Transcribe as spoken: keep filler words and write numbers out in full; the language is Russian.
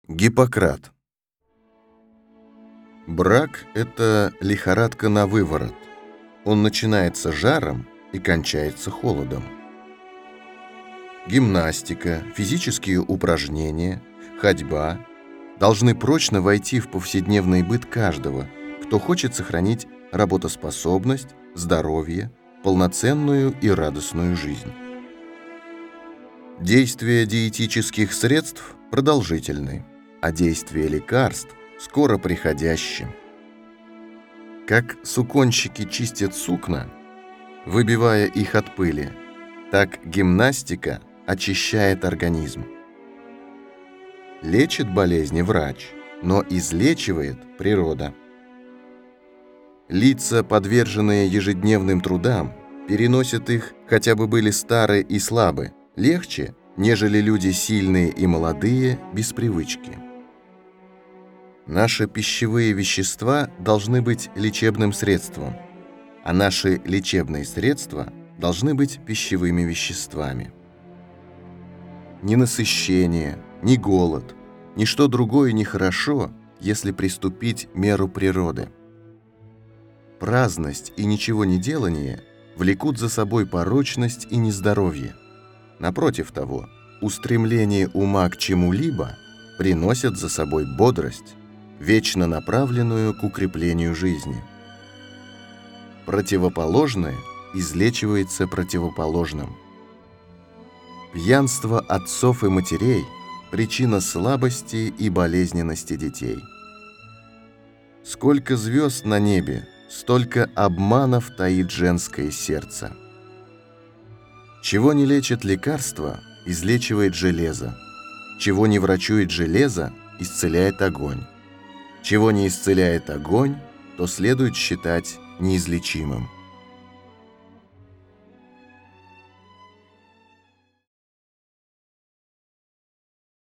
Гиппократ. Брак – это лихорадка на выворот. Он начинается жаром и кончается холодом. Гимнастика, физические упражнения, ходьба должны прочно войти в повседневный быт каждого, кто хочет сохранить работоспособность, здоровье, полноценную и радостную жизнь. Действие диетических средств продолжительны, а действие лекарств скоро приходящим. Как суконщики чистят сукна, выбивая их от пыли, так гимнастика очищает организм. Лечит болезни врач, но излечивает природа. Лица, подверженные ежедневным трудам, переносят их, хотя бы были стары и слабы, легче, нежели люди сильные и молодые, без привычки. Наши пищевые вещества должны быть лечебным средством, а наши лечебные средства должны быть пищевыми веществами. Ни насыщение, ни голод, ничто другое не хорошо, если приступить меру природы. Праздность и ничего не делание влекут за собой порочность и нездоровье. Напротив того, устремление ума к чему-либо приносят за собой бодрость, вечно направленную к укреплению жизни. Противоположное излечивается противоположным. Пьянство отцов и матерей – причина слабости и болезненности детей. Сколько звезд на небе, столько обманов таит женское сердце. Чего не лечит лекарство, излечивает железо. Чего не врачует железо, исцеляет огонь. Чего не исцеляет огонь, то следует считать неизлечимым.